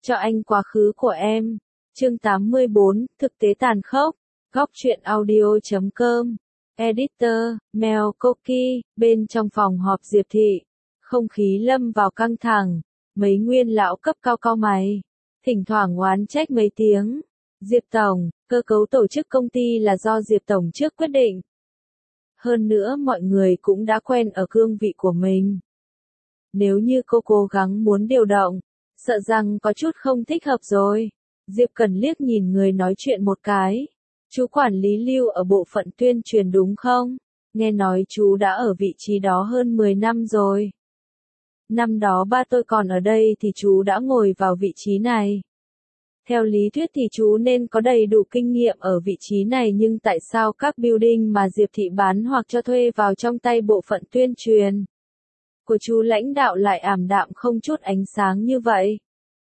cho anh quá khứ của em. Chương 84, thực tế tàn khốc. Góc truyện audio.com. Editor, Mel Cookie. Bên trong phòng họp Diệp Thị, không khí lâm vào căng thẳng. Mấy nguyên lão cấp cao cau mày, thỉnh thoảng oán trách mấy tiếng. Diệp Tổng, cơ cấu tổ chức công ty là do Diệp Tổng trước quyết định. Hơn nữa mọi người cũng đã quen ở cương vị của mình. Nếu như cô cố gắng muốn điều động, sợ rằng có chút không thích hợp rồi. Diệp Cần liếc nhìn người nói chuyện một cái. Chú quản lý Lưu ở bộ phận tuyên truyền đúng không? Nghe nói chú đã ở vị trí đó hơn 10 năm rồi. Năm đó ba tôi còn ở đây thì chú đã ngồi vào vị trí này. Theo lý thuyết thì chú nên có đầy đủ kinh nghiệm ở vị trí này, nhưng tại sao các building mà Diệp Thị bán hoặc cho thuê vào trong tay bộ phận tuyên truyền của chú lãnh đạo lại ảm đạm không chút ánh sáng như vậy?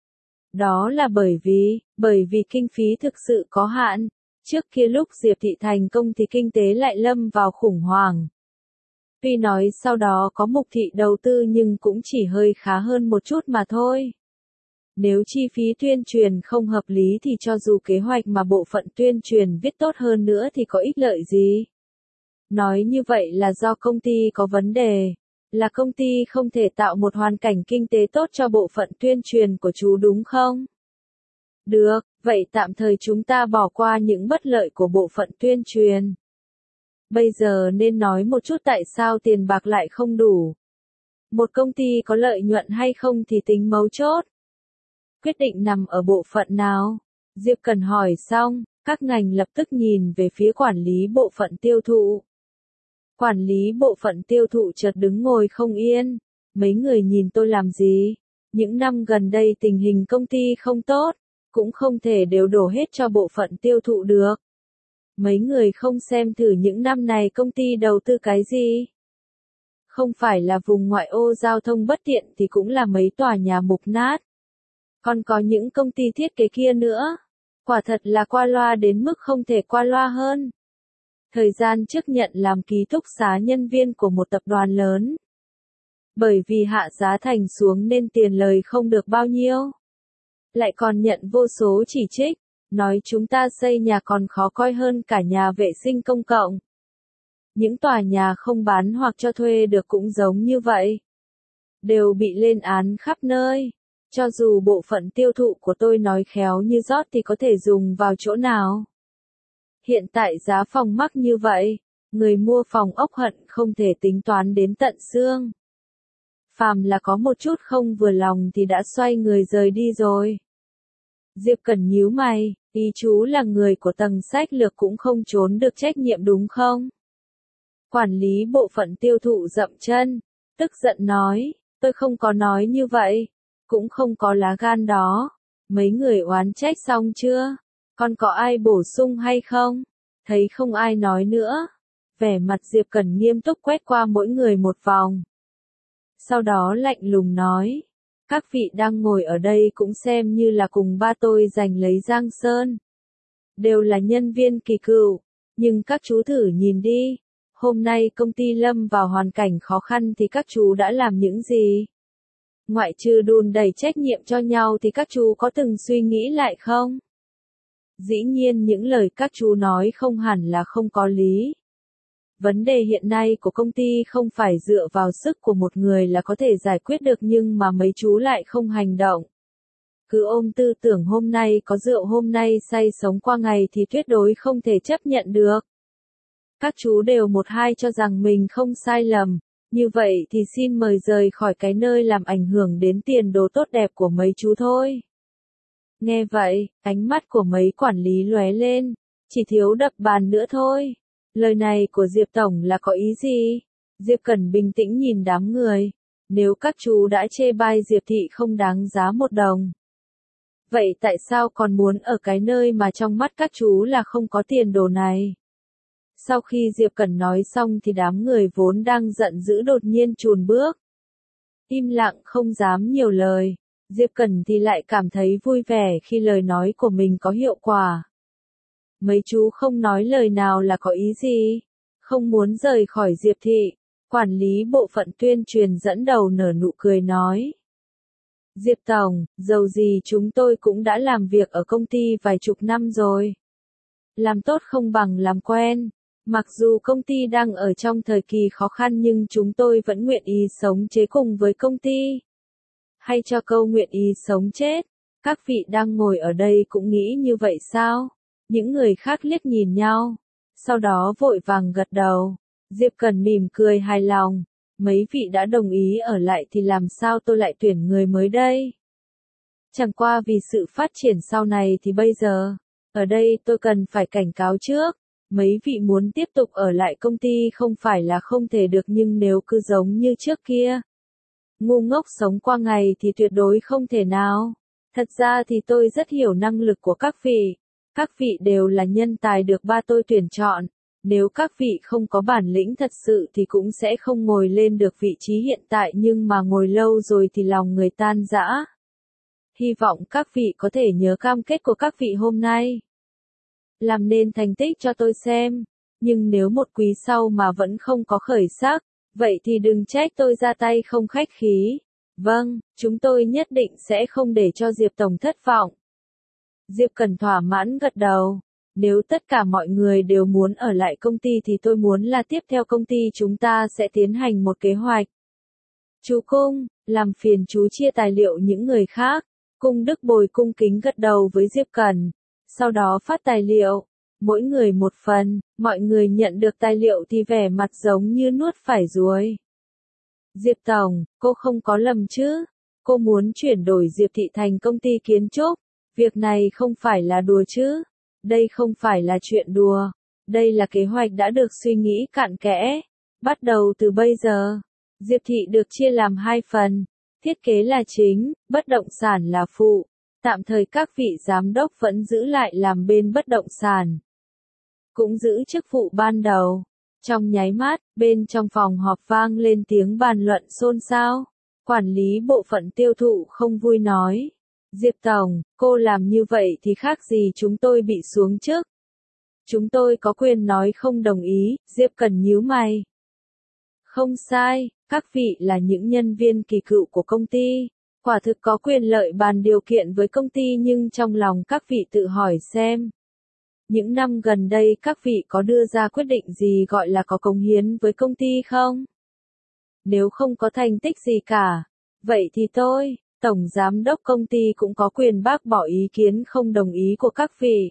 Đó là bởi vì kinh phí thực sự có hạn. Trước kia lúc Diệp Thị thành công thì kinh tế lại lâm vào khủng hoảng. Tuy nói sau đó có Mục Thị đầu tư nhưng cũng chỉ hơi khá hơn một chút mà thôi. Nếu chi phí tuyên truyền không hợp lý thì cho dù kế hoạch mà bộ phận tuyên truyền viết tốt hơn nữa thì có ích lợi gì? Nói như vậy là do công ty có vấn đề, là công ty không thể tạo một hoàn cảnh kinh tế tốt cho bộ phận tuyên truyền của chú đúng không? Được, vậy tạm thời chúng ta bỏ qua những bất lợi của bộ phận tuyên truyền. Bây giờ nên nói một chút tại sao tiền bạc lại không đủ. Một công ty có lợi nhuận hay không thì tính mấu chốt. Quyết định nằm ở bộ phận nào? Diệp Cần hỏi xong, các ngành lập tức nhìn về phía quản lý bộ phận tiêu thụ. Quản lý bộ phận tiêu thụ chợt đứng ngồi không yên. Mấy người nhìn tôi làm gì? Những năm gần đây tình hình công ty không tốt, cũng không thể đều đổ hết cho bộ phận tiêu thụ được. Mấy người không xem thử những năm này công ty đầu tư cái gì? Không phải là vùng ngoại ô giao thông bất tiện thì cũng là mấy tòa nhà mục nát. Còn có những công ty thiết kế kia nữa. Quả thật là qua loa đến mức không thể qua loa hơn. Thời gian trước nhận làm ký túc xá nhân viên của một tập đoàn lớn. Bởi vì hạ giá thành xuống nên tiền lời không được bao nhiêu. Lại còn nhận vô số chỉ trích, nói chúng ta xây nhà còn khó coi hơn cả nhà vệ sinh công cộng. Những tòa nhà không bán hoặc cho thuê được cũng giống như vậy. Đều bị lên án khắp nơi. Cho dù bộ phận tiêu thụ của tôi nói khéo như rót thì có thể dùng vào chỗ nào. Hiện tại giá phòng mắc như vậy, người mua phòng ốc hận không thể tính toán đến tận xương. Phàm là có một chút không vừa lòng thì đã xoay người rời đi rồi. Diệp Cần nhíu mày, ý chú là người của tầng sách lược cũng không trốn được trách nhiệm đúng không? Quản lý bộ phận tiêu thụ dậm chân, tức giận nói, tôi không có nói như vậy, cũng không có lá gan đó. Mấy người oán trách xong chưa? Còn có ai bổ sung hay không? Thấy không ai nói nữa. Vẻ mặt Diệp Cần nghiêm túc quét qua mỗi người một vòng. Sau đó lạnh lùng nói, các vị đang ngồi ở đây cũng xem như là cùng ba tôi giành lấy Giang Sơn. Đều là nhân viên kỳ cựu, nhưng các chú thử nhìn đi. Hôm nay công ty lâm vào hoàn cảnh khó khăn thì các chú đã làm những gì? Ngoại trừ đùn đẩy trách nhiệm cho nhau thì các chú có từng suy nghĩ lại không? Dĩ nhiên những lời các chú nói không hẳn là không có lý. Vấn đề hiện nay của công ty không phải dựa vào sức của một người là có thể giải quyết được, nhưng mà mấy chú lại không hành động. Cứ ôm tư tưởng hôm nay có rượu hôm nay say sống qua ngày thì tuyệt đối không thể chấp nhận được. Các chú đều một hai cho rằng mình không sai lầm, như vậy thì xin mời rời khỏi cái nơi làm ảnh hưởng đến tiền đồ tốt đẹp của mấy chú thôi. Nghe vậy, ánh mắt của mấy quản lý lóe lên, chỉ thiếu đập bàn nữa thôi. Lời này của Diệp Tổng là có ý gì? Diệp Cần bình tĩnh nhìn đám người. Nếu các chú đã chê bai Diệp Thị không đáng giá một đồng, vậy tại sao còn muốn ở cái nơi mà trong mắt các chú là không có tiền đồ này? Sau khi Diệp Cần nói xong thì đám người vốn đang giận dữ đột nhiên chùn bước. Im lặng không dám nhiều lời. Diệp Cần thì lại cảm thấy vui vẻ khi lời nói của mình có hiệu quả. Mấy chú không nói lời nào là có ý gì? Không muốn rời khỏi Diệp Thị. Quản lý bộ phận tuyên truyền dẫn đầu nở nụ cười nói. Diệp Tổng, dầu gì chúng tôi cũng đã làm việc ở công ty vài chục năm rồi. Làm tốt không bằng làm quen. Mặc dù công ty đang ở trong thời kỳ khó khăn nhưng chúng tôi vẫn nguyện ý sống chế cùng với công ty. Hay cho câu nguyện ý sống chết, các vị đang ngồi ở đây cũng nghĩ như vậy sao? Những người khác liếc nhìn nhau, sau đó vội vàng gật đầu. Diệp Cần mỉm cười hài lòng. Mấy vị đã đồng ý ở lại thì làm sao tôi lại tuyển người mới đây? Chẳng qua vì sự phát triển sau này thì bây giờ, ở đây tôi cần phải cảnh cáo trước. Mấy vị muốn tiếp tục ở lại công ty không phải là không thể được nhưng nếu cứ giống như trước kia, ngu ngốc sống qua ngày thì tuyệt đối không thể nào. Thật ra thì tôi rất hiểu năng lực của các vị. Các vị đều là nhân tài được ba tôi tuyển chọn. Nếu các vị không có bản lĩnh thật sự thì cũng sẽ không ngồi lên được vị trí hiện tại nhưng mà ngồi lâu rồi thì lòng người tan rã. Hy vọng các vị có thể nhớ cam kết của các vị hôm nay. Làm nên thành tích cho tôi xem. Nhưng nếu một quý sau mà vẫn không có khởi sắc, vậy thì đừng trách tôi ra tay không khách khí. Vâng, chúng tôi nhất định sẽ không để cho Diệp Tổng thất vọng. Diệp Cần thỏa mãn gật đầu. Nếu tất cả mọi người đều muốn ở lại công ty thì tôi muốn là tiếp theo công ty chúng ta sẽ tiến hành một kế hoạch. Chú Cung, làm phiền chú chia tài liệu những người khác. Cung Đức Bồi cung kính gật đầu với Diệp Cần. Sau đó phát tài liệu. Mỗi người một phần, mọi người nhận được tài liệu thì vẻ mặt giống như nuốt phải ruồi. Diệp Tổng, cô không có lầm chứ? Cô muốn chuyển đổi Diệp Thị thành công ty kiến trúc. Việc này không phải là đùa chứ? Đây không phải là chuyện đùa. Đây là kế hoạch đã được suy nghĩ cặn kẽ. Bắt đầu từ bây giờ, Diệp Thị được chia làm hai phần. Thiết kế là chính, bất động sản là phụ. Tạm thời các vị giám đốc vẫn giữ lại làm bên bất động sản. Cũng giữ chức vụ ban đầu. Trong nháy mắt, bên trong phòng họp vang lên tiếng bàn luận xôn xao. Quản lý bộ phận tiêu thụ không vui nói. Diệp Tổng, cô làm như vậy thì khác gì chúng tôi bị xuống chức. Chúng tôi có quyền nói không đồng ý, Diệp Cần nhíu mày. Không sai, các vị là những nhân viên kỳ cựu của công ty. Quả thực có quyền lợi bàn điều kiện với công ty nhưng trong lòng các vị tự hỏi xem. Những năm gần đây các vị có đưa ra quyết định gì gọi là có cống hiến với công ty không? Nếu không có thành tích gì cả, vậy thì tôi, Tổng Giám đốc công ty cũng có quyền bác bỏ ý kiến không đồng ý của các vị.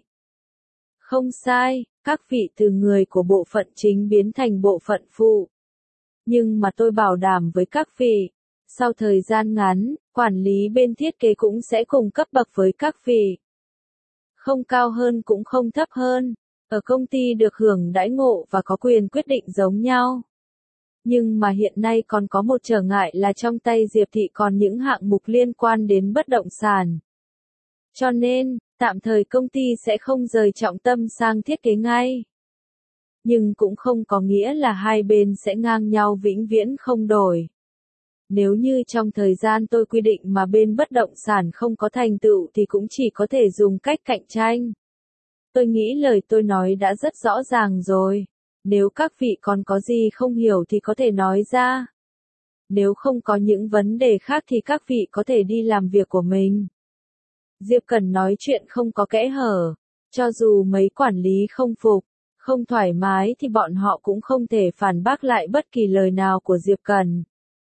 Không sai, các vị từ người của bộ phận chính biến thành bộ phận phụ. Nhưng mà tôi bảo đảm với các vị, sau thời gian ngắn, quản lý bên thiết kế cũng sẽ cùng cấp bậc với các vị. Không cao hơn cũng không thấp hơn, ở công ty được hưởng đãi ngộ và có quyền quyết định giống nhau. Nhưng mà hiện nay còn có một trở ngại là trong tay Diệp Thị còn những hạng mục liên quan đến bất động sản. Cho nên, tạm thời công ty sẽ không rời trọng tâm sang thiết kế ngay. Nhưng cũng không có nghĩa là hai bên sẽ ngang nhau vĩnh viễn không đổi. Nếu như trong thời gian tôi quy định mà bên bất động sản không có thành tựu thì cũng chỉ có thể dùng cách cạnh tranh. Tôi nghĩ lời tôi nói đã rất rõ ràng rồi. Nếu các vị còn có gì không hiểu thì có thể nói ra. Nếu không có những vấn đề khác thì các vị có thể đi làm việc của mình. Diệp Cần nói chuyện không có kẽ hở. Cho dù mấy quản lý không phục, không thoải mái thì bọn họ cũng không thể phản bác lại bất kỳ lời nào của Diệp Cần.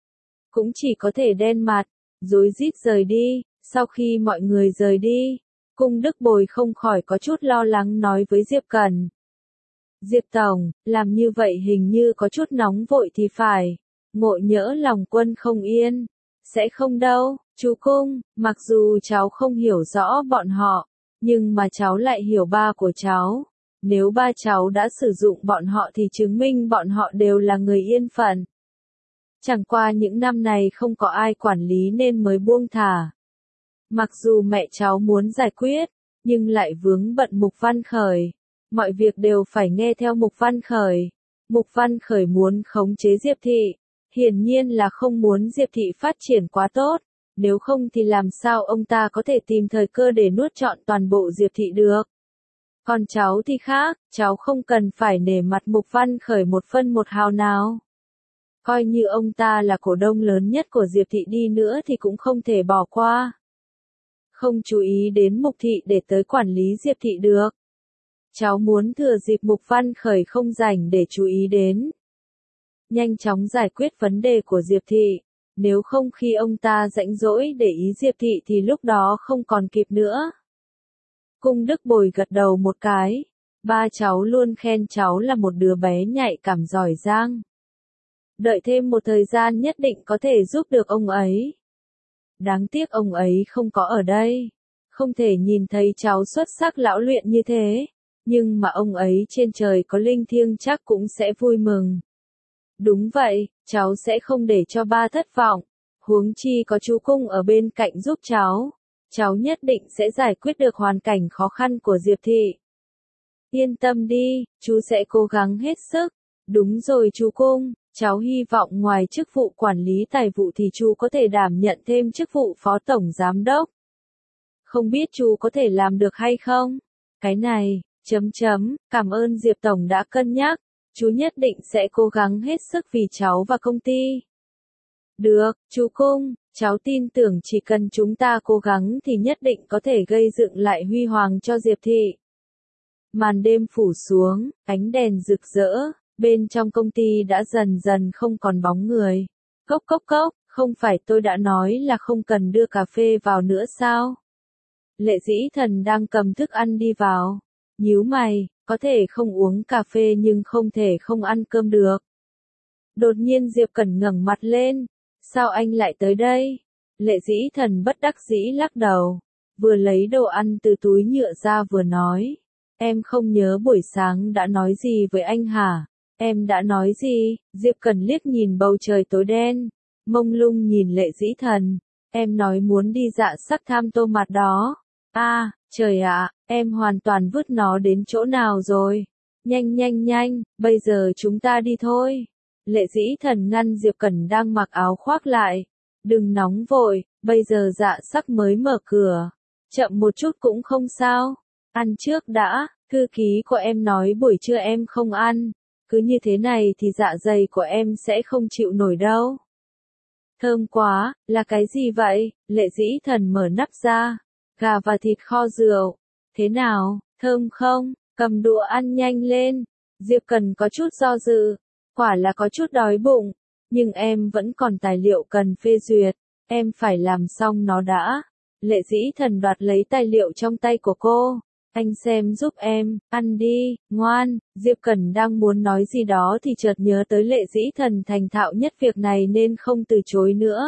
Cũng chỉ có thể đen mặt, rối rít rời đi. Sau khi mọi người rời đi, Cung Đức Bồi không khỏi có chút lo lắng nói với Diệp Cần. Diệp Tổng, làm như vậy hình như có chút nóng vội thì phải. Ngộ nhỡ lòng quân không yên. Sẽ không đâu, chú Cung, mặc dù cháu không hiểu rõ bọn họ, nhưng mà cháu lại hiểu ba của cháu. Nếu ba cháu đã sử dụng bọn họ thì chứng minh bọn họ đều là người yên phận. Chẳng qua những năm này không có ai quản lý nên mới buông thả. Mặc dù mẹ cháu muốn giải quyết, nhưng lại vướng bận Mục Văn Khởi. Mọi việc đều phải nghe theo Mục Văn Khởi. Mục Văn Khởi muốn khống chế Diệp Thị. Hiển nhiên là không muốn Diệp Thị phát triển quá tốt. Nếu không thì làm sao ông ta có thể tìm thời cơ để nuốt trọn toàn bộ Diệp Thị được. Còn cháu thì khác, cháu không cần phải nể mặt Mục Văn Khởi một phân một hào nào. Coi như ông ta là cổ đông lớn nhất của Diệp Thị đi nữa thì cũng không thể bỏ qua. Không chú ý đến Mục Thị để tới quản lý Diệp Thị được. Cháu muốn thừa dịp Mục Văn Khởi không rảnh để chú ý đến. Nhanh chóng giải quyết vấn đề của Diệp Thị. Nếu không khi ông ta rảnh rỗi để ý Diệp Thị thì lúc đó không còn kịp nữa. Cung Đức Bồi gật đầu một cái. Ba cháu luôn khen cháu là một đứa bé nhạy cảm giỏi giang. Đợi thêm một thời gian nhất định có thể giúp được ông ấy. Đáng tiếc ông ấy không có ở đây. Không thể nhìn thấy cháu xuất sắc lão luyện như thế. Nhưng mà ông ấy trên trời có linh thiêng chắc cũng sẽ vui mừng. Đúng vậy, cháu sẽ không để cho ba thất vọng. Huống chi có chú Cung ở bên cạnh giúp cháu. Cháu nhất định sẽ giải quyết được hoàn cảnh khó khăn của Diệp Thị. Yên tâm đi, chú sẽ cố gắng hết sức. Đúng rồi chú Cung, cháu hy vọng ngoài chức vụ quản lý tài vụ thì chú có thể đảm nhận thêm chức vụ phó tổng giám đốc. Không biết chú có thể làm được hay không? Cái này, cảm ơn Diệp Tổng đã cân nhắc. Chú nhất định sẽ cố gắng hết sức vì cháu và công ty. Được, chú Cung, cháu tin tưởng chỉ cần chúng ta cố gắng thì nhất định có thể gây dựng lại huy hoàng cho Diệp Thị. Màn đêm phủ xuống, ánh đèn rực rỡ, bên trong công ty đã dần dần không còn bóng người. Cốc cốc cốc, không phải tôi đã nói là không cần đưa cà phê vào nữa sao? Lệ Dĩ Thần đang cầm thức ăn đi vào. Nhíu mày, có thể không uống cà phê nhưng không thể không ăn cơm được. Đột nhiên Diệp Cẩn ngẩng mặt lên. Sao anh lại tới đây? Lệ Dĩ Thần bất đắc dĩ lắc đầu. Vừa lấy đồ ăn từ túi nhựa ra vừa nói. Em không nhớ buổi sáng đã nói gì với anh hả? Em đã nói gì? Diệp Cẩn liếc nhìn bầu trời tối đen. Mông lung nhìn Lệ Dĩ Thần. Em nói muốn đi dạ sắc tham tô mặt đó. À, trời ạ, em hoàn toàn vứt nó đến chỗ nào rồi? Nhanh nhanh nhanh, bây giờ chúng ta đi thôi. Lệ Dĩ Thần ngăn Diệp Cẩn đang mặc áo khoác lại. Đừng nóng vội, bây giờ dạ sắc mới mở cửa. Chậm một chút cũng không sao. Ăn trước đã, thư ký của em nói buổi trưa em không ăn. Cứ như thế này thì dạ dày của em sẽ không chịu nổi đâu. Thơm quá, là cái gì vậy? Lệ Dĩ Thần mở nắp ra. Gà và thịt kho rượu. Thế nào, thơm không? Cầm đũa ăn nhanh lên. Diệp Cần có chút do dự. Quả là có chút đói bụng. Nhưng em vẫn còn tài liệu cần phê duyệt. Em phải làm xong nó đã. Lệ Dĩ Thần đoạt lấy tài liệu trong tay của cô. Anh xem giúp em, ăn đi, ngoan. Diệp Cẩn đang muốn nói gì đó thì chợt nhớ tới Lệ Dĩ Thần thành thạo nhất việc này nên không từ chối nữa.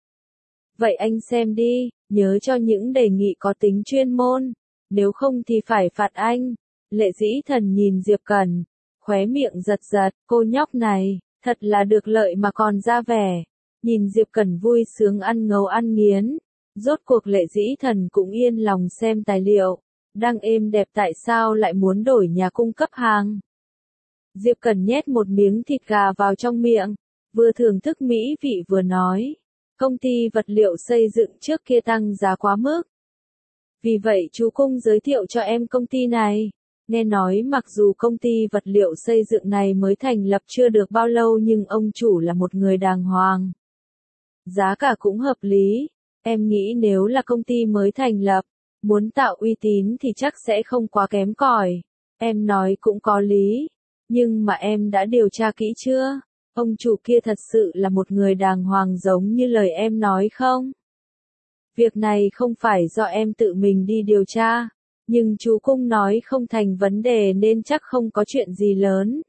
Vậy anh xem đi, nhớ cho những đề nghị có tính chuyên môn. Nếu không thì phải phạt anh. Lệ Dĩ Thần nhìn Diệp Cẩn. Khóe miệng giật giật, cô nhóc này, thật là được lợi mà còn ra vẻ. Nhìn Diệp Cẩn vui sướng ăn ngấu ăn nghiến. Rốt cuộc Lệ Dĩ Thần cũng yên lòng xem tài liệu. Đang êm đẹp tại sao lại muốn đổi nhà cung cấp hàng. Diệp Cẩn nhét một miếng thịt gà vào trong miệng. Vừa thưởng thức mỹ vị vừa nói. Công ty vật liệu xây dựng trước kia tăng giá quá mức. Vì vậy chú Cung giới thiệu cho em công ty này. Nghe nói mặc dù công ty vật liệu xây dựng này mới thành lập chưa được bao lâu nhưng ông chủ là một người đàng hoàng. Giá cả cũng hợp lý. Em nghĩ nếu là công ty mới thành lập, muốn tạo uy tín thì chắc sẽ không quá kém cỏi. Em nói cũng có lý. Nhưng mà em đã điều tra kỹ chưa? Ông chủ kia thật sự là một người đàng hoàng giống như lời em nói không? Việc này không phải do em tự mình đi điều tra. Nhưng chú Cung nói không thành vấn đề nên chắc không có chuyện gì lớn.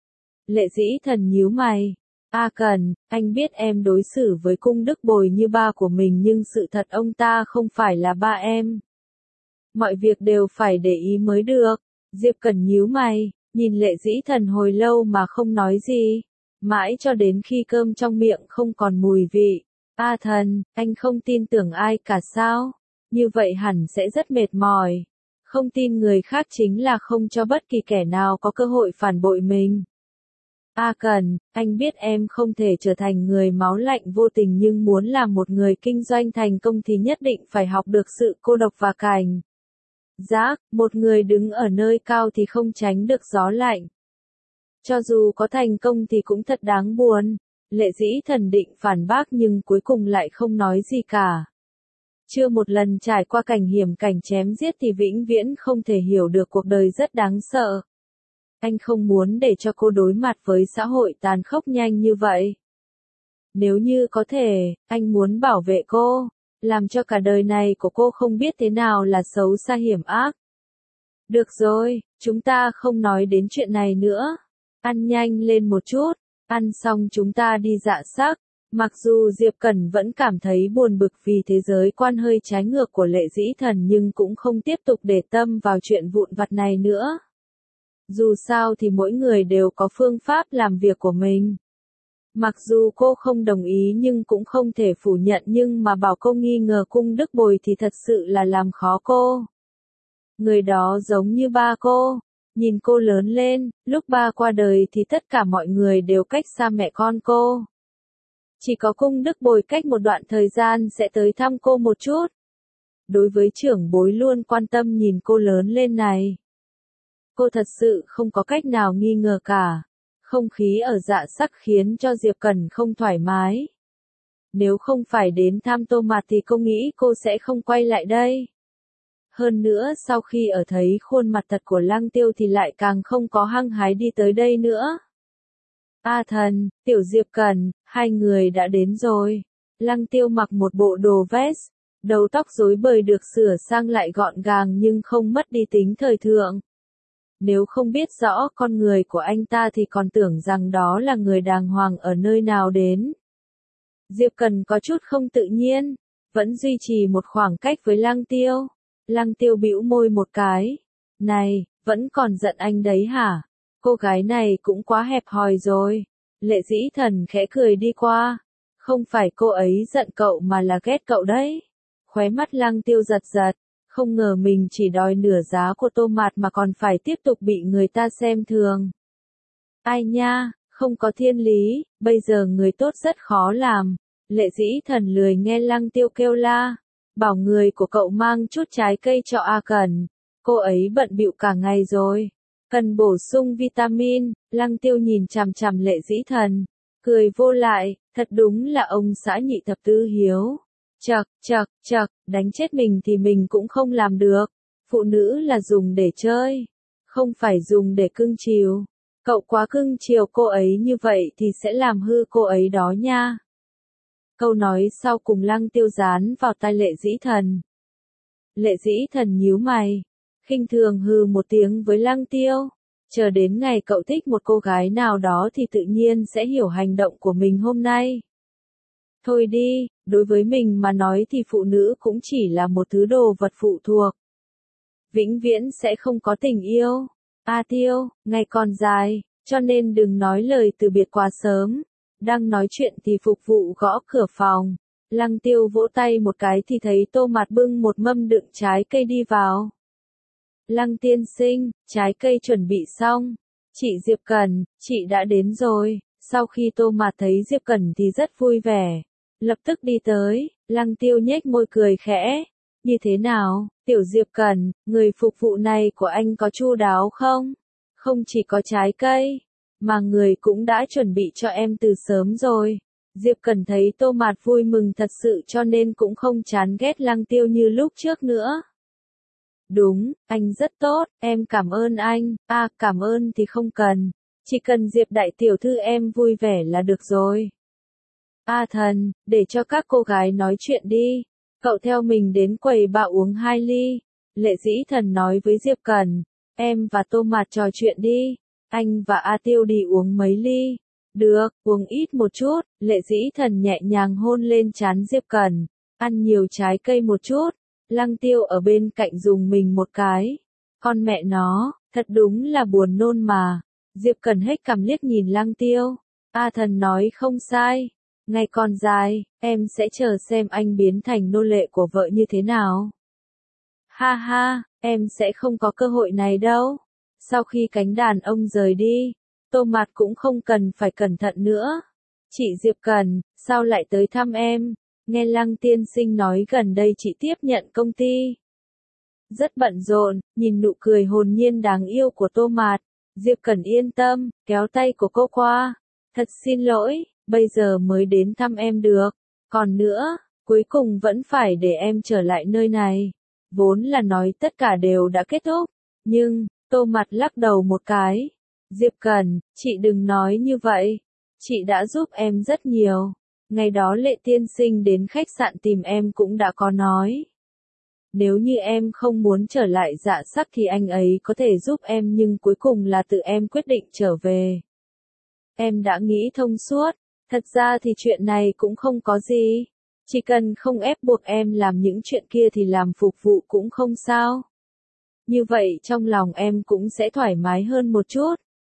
Lệ Dĩ Thần nhíu mày. A Cần, anh biết em đối xử với Cung Đức Bồi như ba của mình nhưng sự thật ông ta không phải là ba em. Mọi việc đều phải để ý mới được. Diệp Cần nhíu mày, nhìn Lệ Dĩ Thần hồi lâu mà không nói gì. Mãi cho đến khi cơm trong miệng không còn mùi vị. A Thần, anh không tin tưởng ai cả sao? Như vậy hẳn sẽ rất mệt mỏi. Không tin người khác chính là không cho bất kỳ kẻ nào có cơ hội phản bội mình. A Cần, anh biết em không thể trở thành người máu lạnh vô tình nhưng muốn làm một người kinh doanh thành công thì nhất định phải học được sự cô độc và cảnh giác, một người đứng ở nơi cao thì không tránh được gió lạnh. Cho dù có thành công thì cũng thật đáng buồn. Lệ Dĩ Thần định phản bác nhưng cuối cùng lại không nói gì cả. Chưa một lần trải qua cảnh hiểm cảnh chém giết thì vĩnh viễn không thể hiểu được cuộc đời rất đáng sợ. Anh không muốn để cho cô đối mặt với xã hội tàn khốc nhanh như vậy. Nếu như có thể, anh muốn bảo vệ cô, làm cho cả đời này của cô không biết thế nào là xấu xa hiểm ác. Được rồi, chúng ta không nói đến chuyện này nữa. Ăn nhanh lên một chút, ăn xong chúng ta đi dạ sắc. Mặc dù Diệp Cẩn vẫn cảm thấy buồn bực vì thế giới quan hơi trái ngược của Lệ Dĩ Thần nhưng cũng không tiếp tục để tâm vào chuyện vụn vặt này nữa. Dù sao thì mỗi người đều có phương pháp làm việc của mình. Mặc dù cô không đồng ý nhưng cũng không thể phủ nhận nhưng mà bảo cô nghi ngờ Cung Đức Bồi thì thật sự là làm khó cô. Người đó giống như ba cô, nhìn cô lớn lên, lúc ba qua đời thì tất cả mọi người đều cách xa mẹ con cô. Chỉ có Cung Đức Bồi cách một đoạn thời gian sẽ tới thăm cô một chút. Đối với trưởng bối luôn quan tâm nhìn cô lớn lên này. Cô thật sự không có cách nào nghi ngờ cả. Không khí ở dạ sắc khiến cho Diệp Cẩn không thoải mái. Nếu không phải đến thăm Tô Mạt thì cô nghĩ cô sẽ không quay lại đây. Hơn nữa sau khi ở thấy khuôn mặt thật của Lăng Tiêu thì lại càng không có hăng hái đi tới đây nữa. A Thần, Tiểu Diệp Cẩn, hai người đã đến rồi. Lăng Tiêu mặc một bộ đồ vest, đầu tóc rối bời được sửa sang lại gọn gàng nhưng không mất đi tính thời thượng. Nếu không biết rõ con người của anh ta thì còn tưởng rằng đó là người đàng hoàng ở nơi nào đến. Diệp Cẩn có chút không tự nhiên, vẫn duy trì một khoảng cách với Lăng Tiêu. Lăng Tiêu bĩu môi một cái. Này, vẫn còn giận anh đấy hả? Cô gái này cũng quá hẹp hòi rồi. Lệ Dĩ Thần khẽ cười đi qua. Không phải cô ấy giận cậu mà là ghét cậu đấy. Khóe mắt Lăng Tiêu giật giật. Không ngờ mình chỉ đòi nửa giá của Tô Mạt mà còn phải tiếp tục bị người ta xem thường. Ai nha, không có thiên lý, bây giờ người tốt rất khó làm. Lệ Dĩ Thần lười nghe Lăng Tiêu kêu la. Bảo người của cậu mang chút trái cây cho A Cần. Cô ấy bận bịu cả ngày rồi. Cần bổ sung vitamin. Lăng Tiêu nhìn chằm chằm Lệ Dĩ Thần. Cười vô lại, thật đúng là ông xã nhị thập tứ hiếu. Chậc, đánh chết mình thì mình cũng không làm được. Phụ nữ là dùng để chơi, không phải dùng để cưng chiều. Cậu quá cưng chiều cô ấy như vậy thì sẽ làm hư cô ấy đó nha. Câu nói sau cùng Lăng Tiêu dán vào tai Lệ Dĩ Thần. Lệ Dĩ Thần nhíu mày, khinh thường hừ một tiếng với Lăng Tiêu. Chờ đến ngày cậu thích một cô gái nào đó thì tự nhiên sẽ hiểu hành động của mình hôm nay. Thôi đi, đối với mình mà nói thì phụ nữ cũng chỉ là một thứ đồ vật phụ thuộc. Vĩnh viễn sẽ không có tình yêu. A Tiêu, ngày còn dài, cho nên đừng nói lời từ biệt quá sớm. Đang nói chuyện thì phục vụ gõ cửa phòng. Lăng Tiêu vỗ tay một cái thì thấy Tô Mạt bưng một mâm đựng trái cây đi vào. Lăng tiên sinh, trái cây chuẩn bị xong. Chị Diệp Cẩn, chị đã đến rồi. Sau khi Tô Mạt thấy Diệp Cẩn thì rất vui vẻ. Lập tức đi tới, Lăng Tiêu nhếch môi cười khẽ. Như thế nào, Tiểu Diệp Cẩn, người phục vụ này của anh có chu đáo không? Không chỉ có trái cây, mà người cũng đã chuẩn bị cho em từ sớm rồi. Diệp Cẩn thấy Tô Mạt vui mừng thật sự cho nên cũng không chán ghét Lăng Tiêu như lúc trước nữa. Đúng, anh rất tốt, em cảm ơn anh. Cảm ơn thì không cần. Chỉ cần Diệp đại tiểu thư em vui vẻ là được rồi. Thần, để cho các cô gái nói chuyện đi. Cậu theo mình đến quầy ba uống 2 ly. Lệ Dĩ Thần nói với Diệp Cẩn. Em và Tô Mạt trò chuyện đi. Anh và A Tiêu đi uống mấy ly. Được, uống ít một chút. Lệ Dĩ Thần nhẹ nhàng hôn lên trán Diệp Cẩn. Ăn nhiều trái cây một chút. Lăng Tiêu ở bên cạnh dùng mình một cái. Con mẹ nó, thật đúng là buồn nôn mà. Diệp Cẩn hết cằm liếc nhìn Lăng Tiêu. Thần nói không sai. Ngày còn dài, em sẽ chờ xem anh biến thành nô lệ của vợ như thế nào. Ha ha, em sẽ không có cơ hội này đâu. Sau khi cánh đàn ông rời đi, Tô Mạt cũng không cần phải cẩn thận nữa. Chị Diệp Cẩn, sao lại tới thăm em? Nghe Lăng tiên sinh nói gần đây chị tiếp nhận công ty. Rất bận rộn, nhìn nụ cười hồn nhiên đáng yêu của Tô Mạt. Diệp Cẩn yên tâm, kéo tay của cô qua. Thật xin lỗi, bây giờ mới đến thăm em được. Còn nữa, cuối cùng vẫn phải để em trở lại nơi này. Vốn là nói tất cả đều đã kết thúc, nhưng, Tô Mặt lắc đầu một cái. Diệp Cần, chị đừng nói như vậy. Chị đã giúp em rất nhiều. Ngày đó Lệ tiên sinh đến khách sạn tìm em cũng đã có nói. Nếu như em không muốn trở lại Dạ Sắc thì anh ấy có thể giúp em, nhưng cuối cùng là tự em quyết định trở về. Em đã nghĩ thông suốt. Thật ra thì chuyện này cũng không có gì. Chỉ cần không ép buộc em làm những chuyện kia thì làm phục vụ cũng không sao. Như vậy trong lòng em cũng sẽ thoải mái hơn một chút.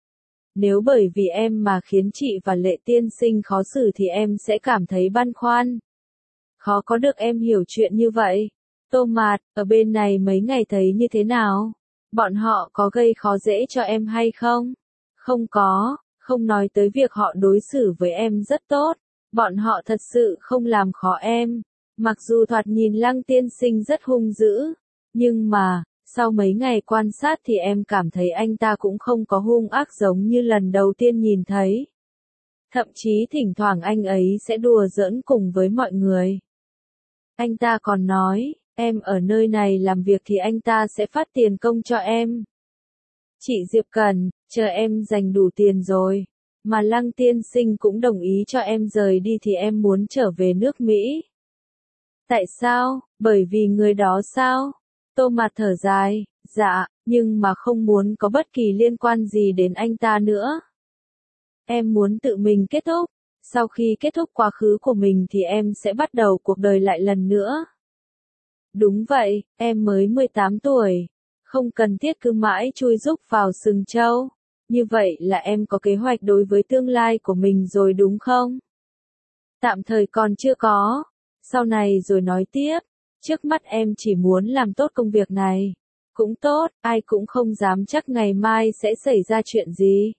Nếu bởi vì em mà khiến chị và Lệ tiên sinh khó xử thì em sẽ cảm thấy băn khoăn. Khó có được em hiểu chuyện như vậy. Tô Mạt, ở bên này mấy ngày thấy như thế nào? Bọn họ có gây khó dễ cho em hay không? Không có, không nói tới việc họ đối xử với em rất tốt. Bọn họ thật sự không làm khó em. Mặc dù thoạt nhìn Lăng tiên sinh rất hung dữ, nhưng mà, sau mấy ngày quan sát thì em cảm thấy anh ta cũng không có hung ác giống như lần đầu tiên nhìn thấy. Thậm chí thỉnh thoảng anh ấy sẽ đùa giỡn cùng với mọi người. Anh ta còn nói, em ở nơi này làm việc thì anh ta sẽ phát tiền công cho em. Chị Diệp Cần, chờ em dành đủ tiền rồi, mà Lăng tiên sinh cũng đồng ý cho em rời đi thì em muốn trở về nước Mỹ. Tại sao? Bởi vì người đó sao? Tô Mạt thở dài, dạ, nhưng mà không muốn có bất kỳ liên quan gì đến anh ta nữa. Em muốn tự mình kết thúc. Sau khi kết thúc quá khứ của mình thì em sẽ bắt đầu cuộc đời lại lần nữa. Đúng vậy, em mới 18 tuổi. Không cần thiết cứ mãi chui rúc vào sừng trâu. Như vậy là em có kế hoạch đối với tương lai của mình rồi đúng không? Tạm thời còn chưa có. Sau này rồi nói tiếp. Trước mắt em chỉ muốn làm tốt công việc này. Cũng tốt, ai cũng không dám chắc ngày mai sẽ xảy ra chuyện gì.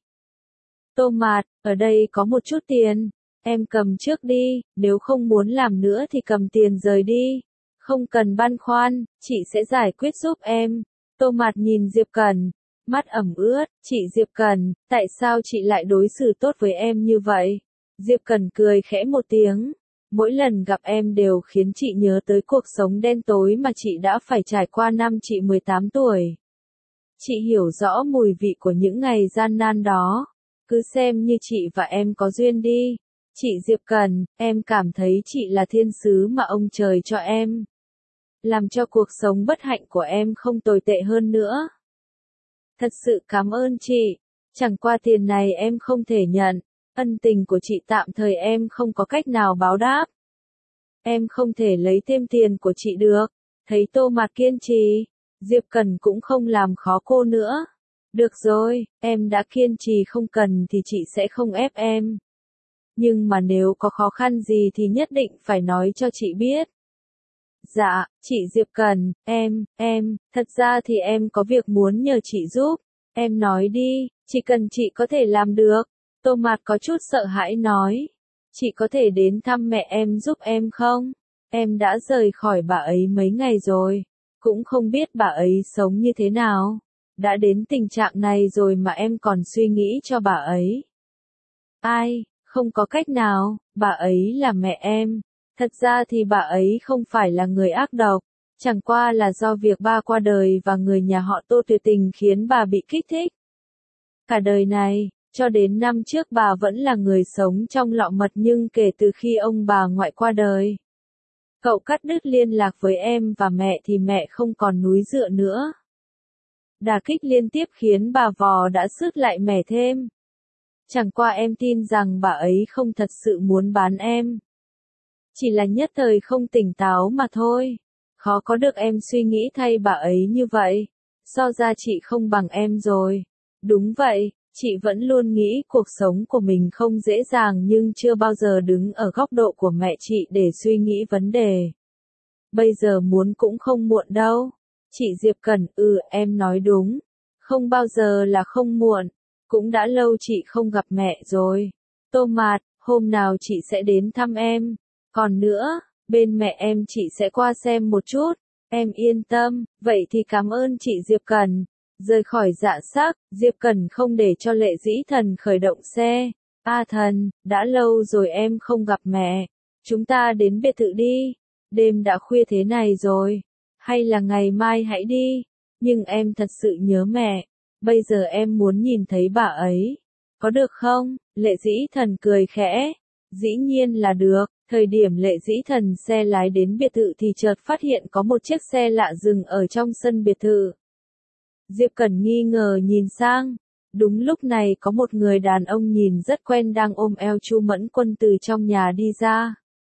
Tô Mạt, ở đây có một chút tiền. Em cầm trước đi, nếu không muốn làm nữa thì cầm tiền rời đi. Không cần băn khoăn, chị sẽ giải quyết giúp em. Tô Mạt nhìn Diệp Cần, mắt ẩm ướt, chị Diệp Cần, tại sao chị lại đối xử tốt với em như vậy? Diệp Cần cười khẽ một tiếng. Mỗi lần gặp em đều khiến chị nhớ tới cuộc sống đen tối mà chị đã phải trải qua năm chị 18 tuổi. Chị hiểu rõ mùi vị của những ngày gian nan đó. Cứ xem như chị và em có duyên đi. Chị Diệp Cần, em cảm thấy chị là thiên sứ mà ông trời cho em. Làm cho cuộc sống bất hạnh của em không tồi tệ hơn nữa. Thật sự cảm ơn chị. Chẳng qua tiền này em không thể nhận. Ân tình của chị tạm thời em không có cách nào báo đáp. Em không thể lấy thêm tiền của chị được. Thấy Tô Mạt kiên trì, Diệp Cần cũng không làm khó cô nữa. Được rồi, em đã kiên trì không cần thì chị sẽ không ép em. Nhưng mà nếu có khó khăn gì thì nhất định phải nói cho chị biết. Dạ, chị Diệp Cần, thật ra thì em có việc muốn nhờ chị giúp. Em nói đi, chỉ cần chị có thể làm được. Tô Mạt có chút sợ hãi nói. Chị có thể đến thăm mẹ em giúp em không? Em đã rời khỏi bà ấy mấy ngày rồi. Cũng không biết bà ấy sống như thế nào. Đã đến tình trạng này rồi mà em còn suy nghĩ cho bà ấy. Ai, không có cách nào, bà ấy là mẹ em. Thật ra thì bà ấy không phải là người ác độc. Chẳng qua là do việc ba qua đời và người nhà họ Tô tuyệt tình khiến bà bị kích thích. Cả đời này, cho đến năm trước bà vẫn là người sống trong lọ mật, nhưng kể từ khi ông bà ngoại qua đời, cậu cắt đứt liên lạc với em và mẹ thì mẹ không còn núi dựa nữa. Đả kích liên tiếp khiến bà vò đã sứt lại mẻ thêm. Chẳng qua em tin rằng bà ấy không thật sự muốn bán em. Chỉ là nhất thời không tỉnh táo mà thôi. Khó có được em suy nghĩ thay bà ấy như vậy. So ra chị không bằng em rồi. Đúng vậy, chị vẫn luôn nghĩ cuộc sống của mình không dễ dàng nhưng chưa bao giờ đứng ở góc độ của mẹ chị để suy nghĩ vấn đề. Bây giờ muốn cũng không muộn đâu. Chị Diệp Cần, em nói đúng. Không bao giờ là không muộn. Cũng đã lâu chị không gặp mẹ rồi. Tô Mạt, hôm nào chị sẽ đến thăm em. Còn nữa, bên mẹ em chị sẽ qua xem một chút. Em yên tâm, vậy thì cảm ơn chị Diệp Cần. Rời khỏi Dạ Sắc, Diệp Cần không để cho Lệ Dĩ Thần khởi động xe. A Thần, đã lâu rồi em không gặp mẹ. Chúng ta đến biệt thự đi. Đêm đã khuya thế này rồi. Hay là ngày mai hãy đi. Nhưng em thật sự nhớ mẹ. Bây giờ em muốn nhìn thấy bà ấy. Có được không? Lệ Dĩ Thần cười khẽ. Dĩ nhiên là được. Thời điểm Lệ Dĩ Thần xe lái đến biệt thự thì chợt phát hiện có một chiếc xe lạ dừng ở trong sân biệt thự. Diệp Cẩn nghi ngờ nhìn sang. Đúng lúc này có một người đàn ông nhìn rất quen đang ôm eo Chu Mẫn Quân từ trong nhà đi ra.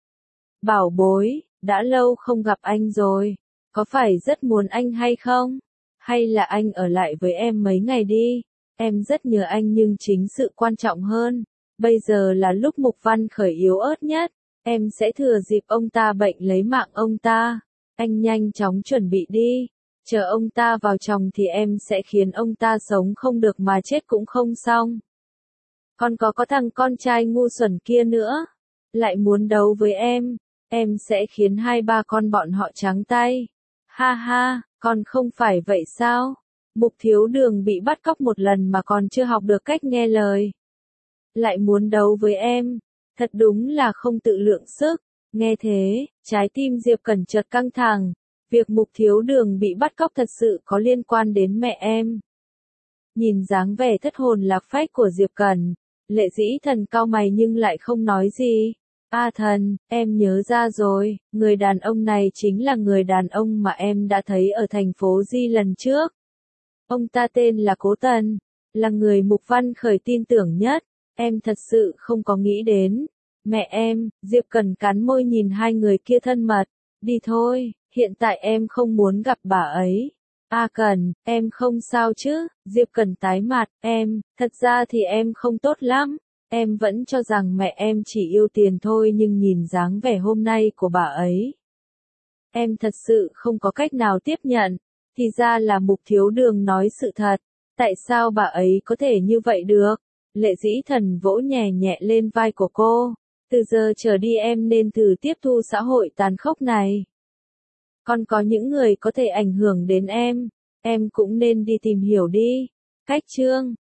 Bảo bối, đã lâu không gặp anh rồi. Có phải rất muốn anh hay không? Hay là anh ở lại với em mấy ngày đi? Em rất nhớ anh nhưng chính sự quan trọng hơn. Bây giờ là lúc Mục Văn Khởi yếu ớt nhất. Em sẽ thừa dịp ông ta bệnh lấy mạng ông ta. Anh nhanh chóng chuẩn bị đi. Chờ ông ta vào chồng thì em sẽ khiến ông ta sống không được mà chết cũng không xong. Còn có thằng con trai ngu xuẩn kia nữa. Lại muốn đấu với em sẽ khiến 2-3 con bọn họ trắng tay. Ha ha, còn không phải vậy sao? Mục Thiếu Đường bị bắt cóc một lần mà còn chưa học được cách nghe lời. Lại muốn đấu với em. Thật đúng là không tự lượng sức. Nghe thế, trái tim Diệp Cẩn chợt căng thẳng. Việc Mục Thiếu Đường bị bắt cóc thật sự có liên quan đến mẹ em. Nhìn dáng vẻ thất hồn lạc phách của Diệp Cẩn, Lệ Dĩ Thần cau mày nhưng lại không nói gì. A Thần, em nhớ ra rồi, người đàn ông này chính là người đàn ông mà em đã thấy ở thành phố Di lần trước. Ông ta tên là Cố Tần, là người Mục Văn Khởi tin tưởng nhất. Em thật sự không có nghĩ đến. Mẹ em, Diệp Cẩn cắn môi nhìn hai người kia thân mật. Đi thôi, hiện tại em không muốn gặp bà ấy. A Cẩn, em không sao chứ? Diệp Cẩn tái mặt, thật ra thì em không tốt lắm. Em vẫn cho rằng mẹ em chỉ yêu tiền thôi nhưng nhìn dáng vẻ hôm nay của bà ấy. Em thật sự không có cách nào tiếp nhận. Thì ra là Mục Thiếu Đường nói sự thật. Tại sao bà ấy có thể như vậy được? Lệ Dĩ Thần vỗ nhẹ nhẹ lên vai của cô. Từ giờ trở đi em nên thử tiếp thu xã hội tàn khốc này. Còn có những người có thể ảnh hưởng đến em cũng nên đi tìm hiểu đi. Cách chương